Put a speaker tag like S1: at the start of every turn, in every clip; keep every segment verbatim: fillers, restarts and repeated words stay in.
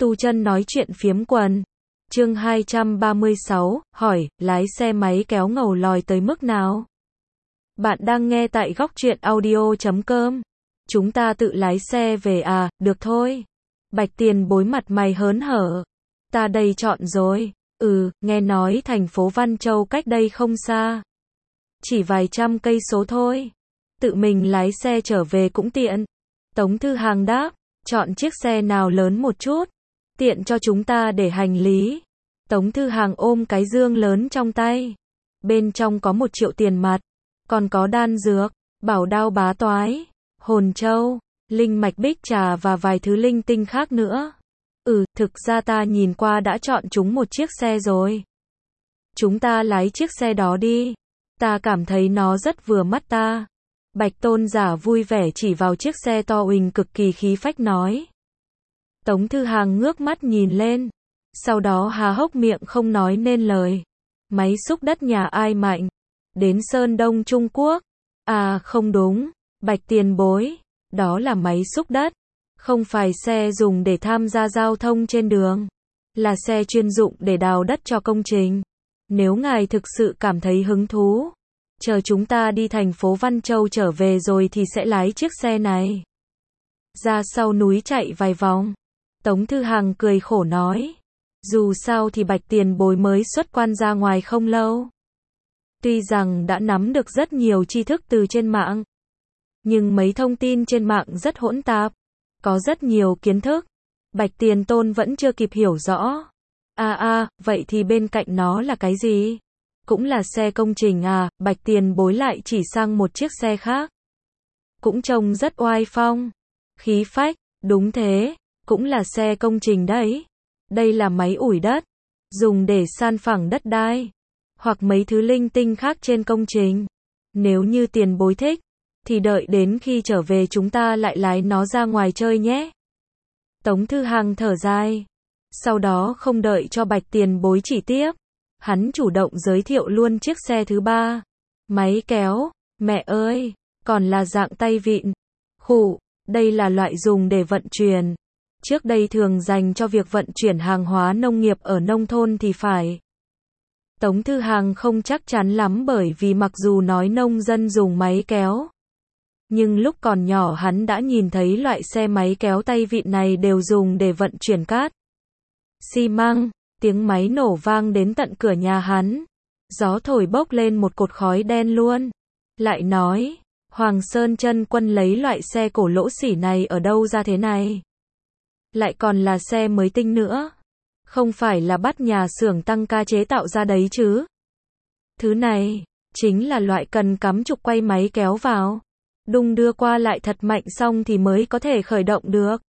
S1: Tu chân nói chuyện phiếm quần. Chương hai trăm ba mươi sáu, hỏi, lái xe máy kéo ngầu lòi tới mức nào? Bạn đang nghe tại góc truyện audio chấm com. Chúng ta tự lái xe về à, được thôi. Bạch Tiền Bối mặt mày hớn hở. Ta đây chọn rồi. Ừ, nghe nói thành phố Văn Châu cách đây không xa. Chỉ vài trăm cây số thôi. Tự mình lái xe trở về cũng tiện. Tống Thư Hàng đáp, chọn chiếc xe nào lớn một chút, tiện cho chúng ta để hành lý. Tống Thư Hàng ôm cái dương lớn trong tay. Bên trong có một triệu tiền mặt, còn có đan dược, bảo đao bá toái, hồn châu, linh mạch bích trà và vài thứ linh tinh khác nữa. Ừ, thực ra ta nhìn qua đã chọn chúng một chiếc xe rồi. Chúng ta lái chiếc xe đó đi. Ta cảm thấy nó rất vừa mắt ta. Bạch Tôn Giả vui vẻ chỉ vào chiếc xe to uỳnh cực kỳ khí phách nói. Tống Thư Hàng ngước mắt nhìn lên. Sau đó há hốc miệng không nói nên lời. Máy xúc đất nhà ai mạnh? Đến Sơn Đông Trung Quốc. À không đúng. Bạch Tiền Bối. Đó là máy xúc đất. Không phải xe dùng để tham gia giao thông trên đường. Là xe chuyên dụng để đào đất cho công trình. Nếu ngài thực sự cảm thấy hứng thú, chờ chúng ta đi thành phố Văn Châu trở về rồi thì sẽ lái chiếc xe này ra sau núi chạy vài vòng. Tống Thư Hàng cười khổ nói. Dù sao thì Bạch Tiền Bối mới xuất quan ra ngoài không lâu. Tuy rằng đã nắm được rất nhiều tri thức từ trên mạng, nhưng mấy thông tin trên mạng rất hỗn tạp. Có rất nhiều kiến thức Bạch Tiền Tôn vẫn chưa kịp hiểu rõ. À à, vậy thì bên cạnh nó là cái gì? Cũng là xe công trình à? Bạch Tiền Bối lại chỉ sang một chiếc xe khác. Cũng trông rất oai phong, khí phách. Đúng thế, cũng là xe công trình đấy. Đây là máy ủi đất, dùng để san phẳng đất đai, hoặc mấy thứ linh tinh khác trên công trình. Nếu như Tiền Bối thích, thì đợi đến khi trở về chúng ta lại lái nó ra ngoài chơi nhé. Tống Thư Hàng thở dài. Sau đó không đợi cho Bạch Tiền Bối chỉ tiếp, hắn chủ động giới thiệu luôn chiếc xe thứ ba. Máy kéo, mẹ ơi, còn là dạng tay vịn. Khụ, đây là loại dùng để vận chuyển. Trước đây thường dành cho việc vận chuyển hàng hóa nông nghiệp ở nông thôn thì phải. Tống Thư Hàng không chắc chắn lắm bởi vì mặc dù nói nông dân dùng máy kéo, nhưng lúc còn nhỏ hắn đã nhìn thấy loại xe máy kéo tay vịn này đều dùng để vận chuyển cát, xi măng. Tiếng máy nổ vang đến tận cửa nhà hắn. Gió thổi bốc lên một cột khói đen luôn. Lại nói, Hoàng Sơn Chân Quân lấy loại xe cổ lỗ xỉ này ở đâu ra thế này? Lại còn là xe mới tinh nữa. Không phải là bắt nhà xưởng tăng ca chế tạo ra đấy chứ? Thứ này, chính là loại cần cắm trục quay máy kéo vào, đung đưa qua lại thật mạnh xong thì mới có thể khởi động được.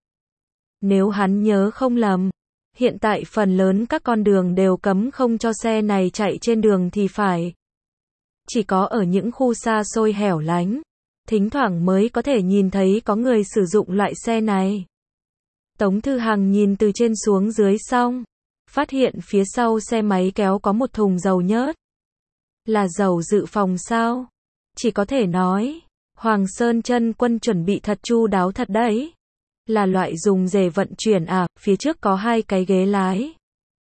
S1: Nếu hắn nhớ không lầm, hiện tại phần lớn các con đường đều cấm không cho xe này chạy trên đường thì phải. Chỉ có ở những khu xa xôi hẻo lánh, thỉnh thoảng mới có thể nhìn thấy có người sử dụng loại xe này. Tống Thư Hàng nhìn từ trên xuống dưới xong, phát hiện phía sau xe máy kéo có một thùng dầu nhớt. Là dầu dự phòng sao? Chỉ có thể nói, Hoàng Sơn Chân Quân chuẩn bị thật chu đáo thật đấy. Là loại dùng để vận chuyển à? Phía trước có hai cái ghế lái.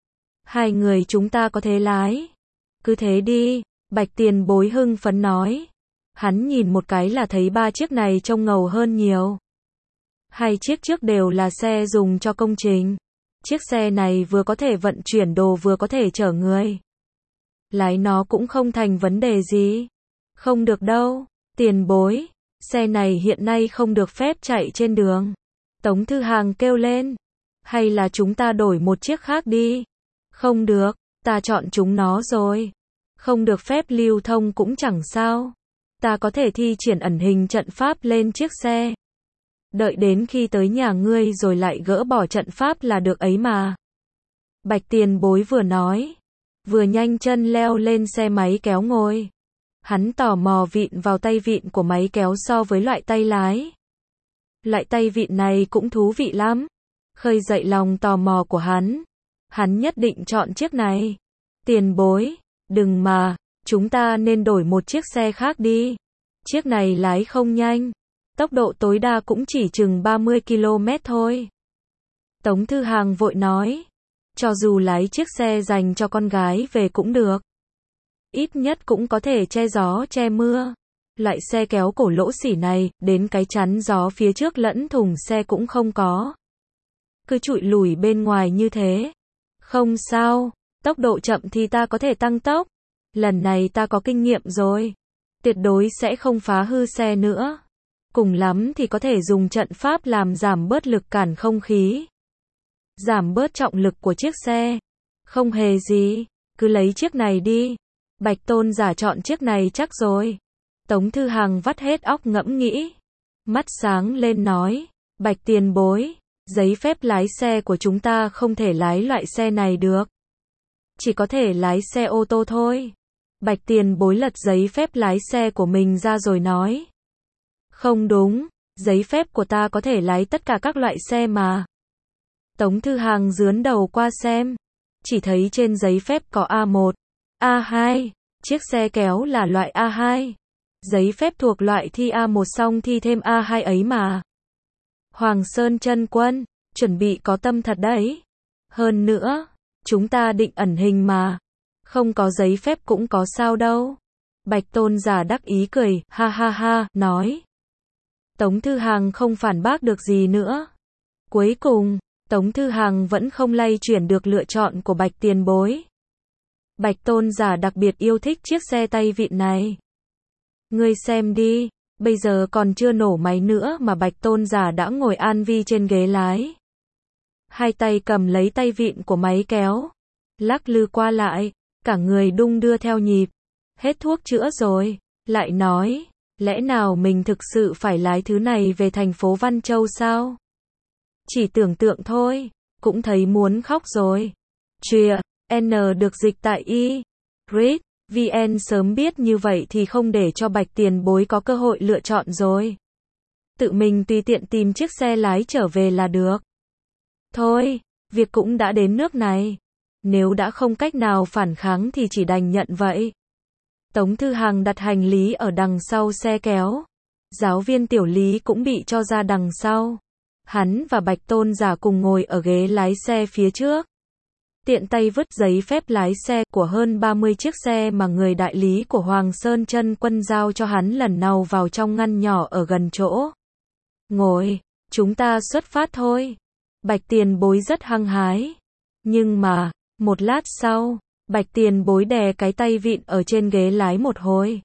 S1: Hai người chúng ta có thể lái. Cứ thế đi, Bạch Tiền Bối hưng phấn nói. Hắn nhìn một cái là thấy ba chiếc này trông ngầu hơn nhiều. Hai chiếc trước đều là xe dùng cho công trình. Chiếc xe này vừa có thể vận chuyển đồ vừa có thể chở người. Lái nó cũng không thành vấn đề gì. Không được đâu, Tiền Bối. Xe này hiện nay không được phép chạy trên đường. Tống Thư Hàng kêu lên. Hay là chúng ta đổi một chiếc khác đi? Không được, ta chọn chúng nó rồi. Không được phép lưu thông cũng chẳng sao. Ta có thể thi triển ẩn hình trận pháp lên chiếc xe. Đợi đến khi tới nhà ngươi rồi lại gỡ bỏ trận pháp là được ấy mà. Bạch Tiền Bối vừa nói, vừa nhanh chân leo lên xe máy kéo ngồi. Hắn tò mò vịn vào tay vịn của máy kéo so với loại tay lái. Loại tay vịn này cũng thú vị lắm. Khơi dậy lòng tò mò của hắn. Hắn nhất định chọn chiếc này. Tiền Bối, đừng mà, chúng ta nên đổi một chiếc xe khác đi. Chiếc này lái không nhanh. Tốc độ tối đa cũng chỉ chừng ba mươi ki lô mét thôi. Tống Thư Hàng vội nói. Cho dù lái chiếc xe dành cho con gái về cũng được. Ít nhất cũng có thể che gió che mưa. Loại xe kéo cổ lỗ xỉ này, đến cái chắn gió phía trước lẫn thùng xe cũng không có. Cứ trụi lủi bên ngoài như thế. Không sao, tốc độ chậm thì ta có thể tăng tốc. Lần này ta có kinh nghiệm rồi. Tuyệt đối sẽ không phá hư xe nữa. Cùng lắm thì có thể dùng trận pháp làm giảm bớt lực cản không khí. Giảm bớt trọng lực của chiếc xe. Không hề gì, cứ lấy chiếc này đi. Bạch Tôn Giả chọn chiếc này chắc rồi. Tống Thư Hàng vắt hết óc ngẫm nghĩ. Mắt sáng lên nói. Bạch tiền bối, giấy phép lái xe của chúng ta không thể lái loại xe này được. Chỉ có thể lái xe ô tô thôi. Bạch tiền bối lật giấy phép lái xe của mình ra rồi nói. Không đúng, giấy phép của ta có thể lái tất cả các loại xe mà. Tống Thư Hàng dướn đầu qua xem. Chỉ thấy trên giấy phép có A một, A hai, chiếc xe kéo là loại A hai. Giấy phép thuộc loại thi A một xong thi thêm A hai ấy mà. Hoàng Sơn Chân Quân, chuẩn bị có tâm thật đấy. Hơn nữa, chúng ta định ẩn hình mà. Không có giấy phép cũng có sao đâu. Bạch Tôn Giả đắc ý cười, ha ha ha, nói. Tống Thư Hàng không phản bác được gì nữa. Cuối cùng, Tống Thư Hàng vẫn không lay chuyển được lựa chọn của Bạch tiền bối. Bạch Tôn Giả đặc biệt yêu thích chiếc xe tay vịn này. Ngươi xem đi, bây giờ còn chưa nổ máy nữa mà Bạch Tôn Giả đã ngồi an vi trên ghế lái. Hai tay cầm lấy tay vịn của máy kéo. Lắc lư qua lại, cả người đung đưa theo nhịp. Hết thuốc chữa rồi, lại nói, lẽ nào mình thực sự phải lái thứ này về thành phố Văn Châu sao? Chỉ tưởng tượng thôi, cũng thấy muốn khóc rồi. Trìa, N được dịch tại y. Read, vê en sớm biết như vậy thì không để cho Bạch tiền bối có cơ hội lựa chọn rồi. Tự mình tùy tiện tìm chiếc xe lái trở về là được. Thôi, việc cũng đã đến nước này. Nếu đã không cách nào phản kháng thì chỉ đành nhận vậy. Tống Thư Hàng đặt hành lý ở đằng sau xe kéo. Giáo viên Tiểu Lý cũng bị cho ra đằng sau. Hắn và Bạch Tôn Giả cùng ngồi ở ghế lái xe phía trước. Tiện tay vứt giấy phép lái xe của hơn ba mươi chiếc xe mà người đại lý của Hoàng Sơn Chân Quân giao cho hắn lần nào vào trong ngăn nhỏ ở gần chỗ. Ngồi, chúng ta xuất phát thôi. Bạch tiền bối rất hăng hái. Nhưng mà, một lát sau, Bạch tiền bối đè cái tay vịn ở trên ghế lái một hồi.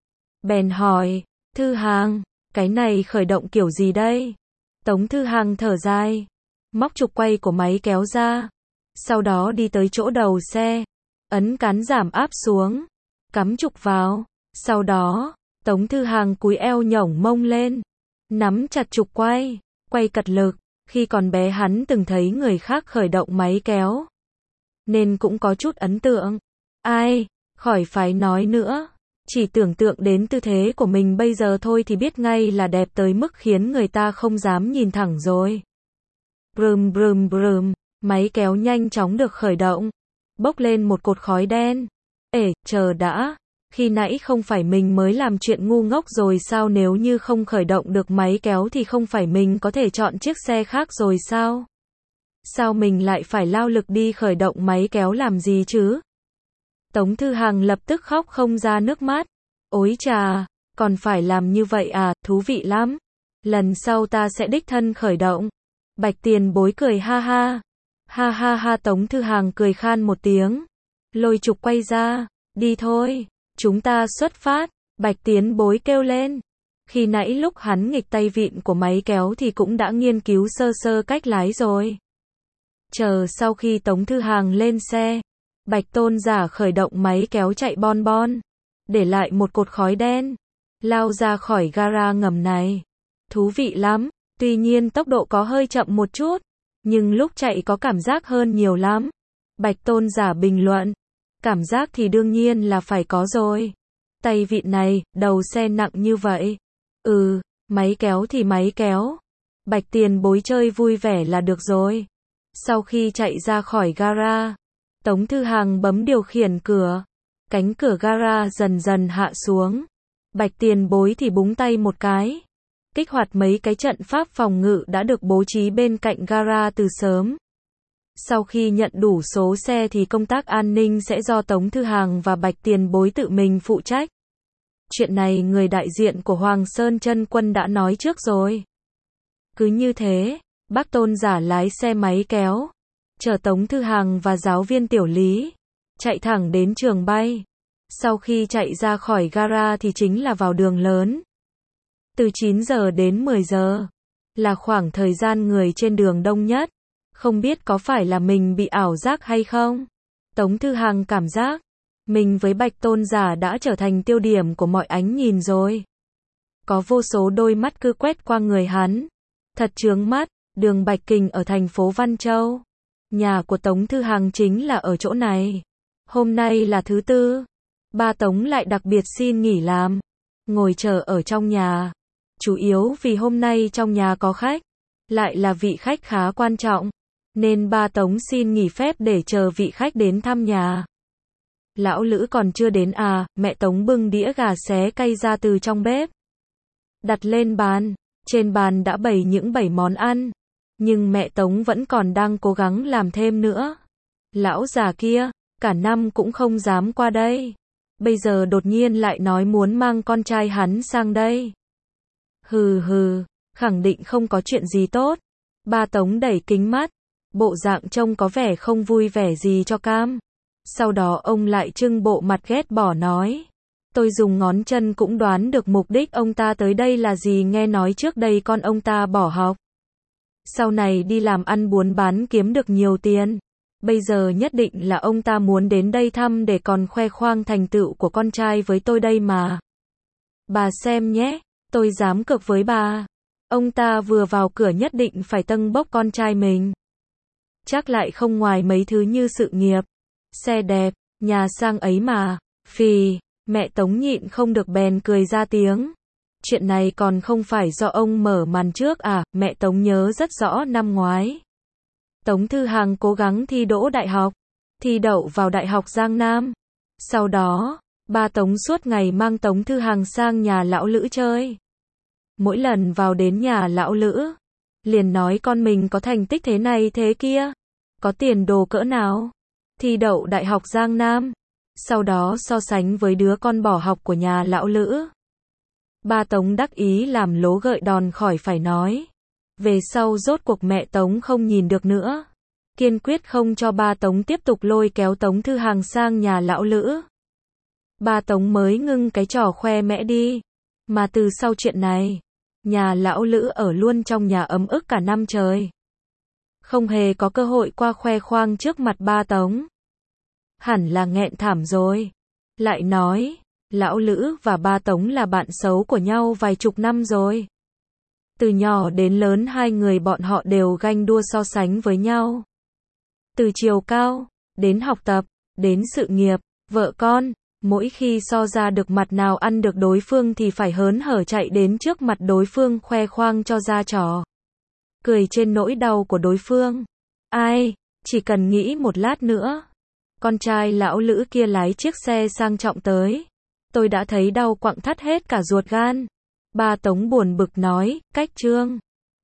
S1: Bèn hỏi, Thư Hàng, cái này khởi động kiểu gì đây? Tống Thư Hàng thở dài, móc trục quay của máy kéo ra. Sau đó đi tới chỗ đầu xe, ấn cán giảm áp xuống, cắm trục vào. Sau đó, Tống Thư Hàng cúi eo nhổng mông lên, nắm chặt trục quay, quay cật lực. Khi còn bé hắn từng thấy người khác khởi động máy kéo, nên cũng có chút ấn tượng. Ai, khỏi phải nói nữa. Chỉ tưởng tượng đến tư thế của mình bây giờ thôi thì biết ngay là đẹp tới mức khiến người ta không dám nhìn thẳng rồi. Brum brum brum, máy kéo nhanh chóng được khởi động. Bốc lên một cột khói đen. Ê, chờ đã. Khi nãy không phải mình mới làm chuyện ngu ngốc rồi sao? Nếu như không khởi động được máy kéo thì không phải mình có thể chọn chiếc xe khác rồi sao? Sao mình lại phải lao lực đi khởi động máy kéo làm gì chứ? Tống Thư Hàng lập tức khóc không ra nước mắt. Ôi chà, còn phải làm như vậy à, thú vị lắm. Lần sau ta sẽ đích thân khởi động. Bạch tiền bối cười ha ha. Ha ha ha, Tống Thư Hàng cười khan một tiếng. Lôi trục quay ra, đi thôi, chúng ta xuất phát. Bạch tiền bối kêu lên. Khi nãy lúc hắn nghịch tay vịn của máy kéo thì cũng đã nghiên cứu sơ sơ cách lái rồi. Chờ sau khi Tống Thư Hàng lên xe, Bạch Tôn Giả khởi động máy kéo chạy bon bon, để lại một cột khói đen, lao ra khỏi gara ngầm này. Thú vị lắm, tuy nhiên tốc độ có hơi chậm một chút, nhưng lúc chạy có cảm giác hơn nhiều lắm. Bạch Tôn Giả bình luận, cảm giác thì đương nhiên là phải có rồi. Tay vịn này, đầu xe nặng như vậy. Ừ, máy kéo thì máy kéo. Bạch tiền bối chơi vui vẻ là được rồi. Sau khi chạy ra khỏi gara, Tống Thư Hàng bấm điều khiển cửa. Cánh cửa gara dần dần hạ xuống. Bạch tiền bối thì búng tay một cái. kích hoạt mấy cái trận pháp phòng ngự đã được bố trí bên cạnh gara từ sớm. Sau khi nhận đủ số xe thì công tác an ninh sẽ do Tống Thư Hàng và Bạch Tiền Bối tự mình phụ trách. Chuyện này người đại diện của Hoàng Sơn Chân Quân đã nói trước rồi. Cứ như thế, bác Tôn giả lái xe máy kéo, chở Tống Thư Hàng và giáo viên Tiểu Lý, chạy thẳng đến trường bay. Sau khi chạy ra khỏi gara thì chính là vào đường lớn. Từ chín giờ đến mười giờ, là khoảng thời gian người trên đường đông nhất. Không biết có phải là mình bị ảo giác hay không? Tống Thư Hàng cảm giác, mình với Bạch Tôn giả đã trở thành tiêu điểm của mọi ánh nhìn rồi. Có vô số đôi mắt cứ quét qua người hắn. Thật chướng mắt, đường Bạch Kình ở thành phố Văn Châu. Nhà của Tống Thư Hàng chính là ở chỗ này. Hôm nay là thứ tư. Ba Tống lại đặc biệt xin nghỉ làm. Ngồi chờ ở trong nhà. Chủ yếu vì hôm nay trong nhà có khách. Lại là vị khách khá quan trọng. Nên ba Tống xin nghỉ phép để chờ vị khách đến thăm nhà. Lão Lữ còn chưa đến à, mẹ Tống bưng đĩa gà xé cay ra từ trong bếp. Đặt lên bàn, trên bàn đã bày những bảy món ăn. Nhưng mẹ Tống vẫn còn đang cố gắng làm thêm nữa. Lão già kia, cả năm cũng không dám qua đây. Bây giờ đột nhiên lại nói muốn mang con trai hắn sang đây. Hừ hừ, khẳng định không có chuyện gì tốt. Ba Tống đẩy kính mắt. Bộ dạng trông có vẻ không vui vẻ gì cho cam. Sau đó ông lại trưng bộ mặt ghét bỏ nói. Tôi dùng ngón chân cũng đoán được mục đích ông ta tới đây là gì, nghe nói trước đây con ông ta bỏ học. Sau này đi làm ăn buôn bán kiếm được nhiều tiền. Bây giờ nhất định là ông ta muốn đến đây thăm để còn khoe khoang thành tựu của con trai với tôi đây mà. Bà xem nhé, tôi dám cược với bà. Ông ta vừa vào cửa nhất định phải tâng bốc con trai mình. Chắc lại không ngoài mấy thứ như sự nghiệp, xe đẹp, nhà sang ấy mà. Phì, mẹ Tống nhịn không được bèn cười ra tiếng. Chuyện này còn không phải do ông mở màn trước à, mẹ Tống nhớ rất rõ năm ngoái. Tống Thư Hàng cố gắng thi đỗ đại học, thi đậu vào Đại học Giang Nam. Sau đó, ba Tống suốt ngày mang Tống Thư Hàng sang nhà lão Lữ chơi. Mỗi lần vào đến nhà lão Lữ, liền nói con mình có thành tích thế này thế kia, có tiền đồ cỡ nào, thi đậu Đại học Giang Nam. Sau đó so sánh với đứa con bỏ học của nhà lão Lữ. Ba Tống đắc ý làm lố gợi đòn khỏi phải nói. Về sau rốt cuộc mẹ Tống không nhìn được nữa. Kiên quyết không cho ba Tống tiếp tục lôi kéo Tống Thư Hàng sang nhà lão Lữ. Ba Tống mới ngưng cái trò khoe mẽ đi. Mà từ sau chuyện này, nhà lão Lữ ở luôn trong nhà ấm ức cả năm trời. Không hề có cơ hội qua khoe khoang trước mặt ba Tống. Hẳn là nghẹn thảm rồi. Lại nói, lão Lữ và ba Tống là bạn xấu của nhau vài chục năm rồi. Từ nhỏ đến lớn hai người bọn họ đều ganh đua so sánh với nhau. Từ chiều cao, đến học tập, đến sự nghiệp, vợ con, mỗi khi so ra được mặt nào ăn được đối phương thì phải hớn hở chạy đến trước mặt đối phương khoe khoang cho ra trò. Cười trên nỗi đau của đối phương. Ai, chỉ cần nghĩ một lát nữa. Con trai lão Lữ kia lái chiếc xe sang trọng tới. Tôi đã thấy đau quặn thắt hết cả ruột gan. Ba Tống buồn bực nói, cách trương.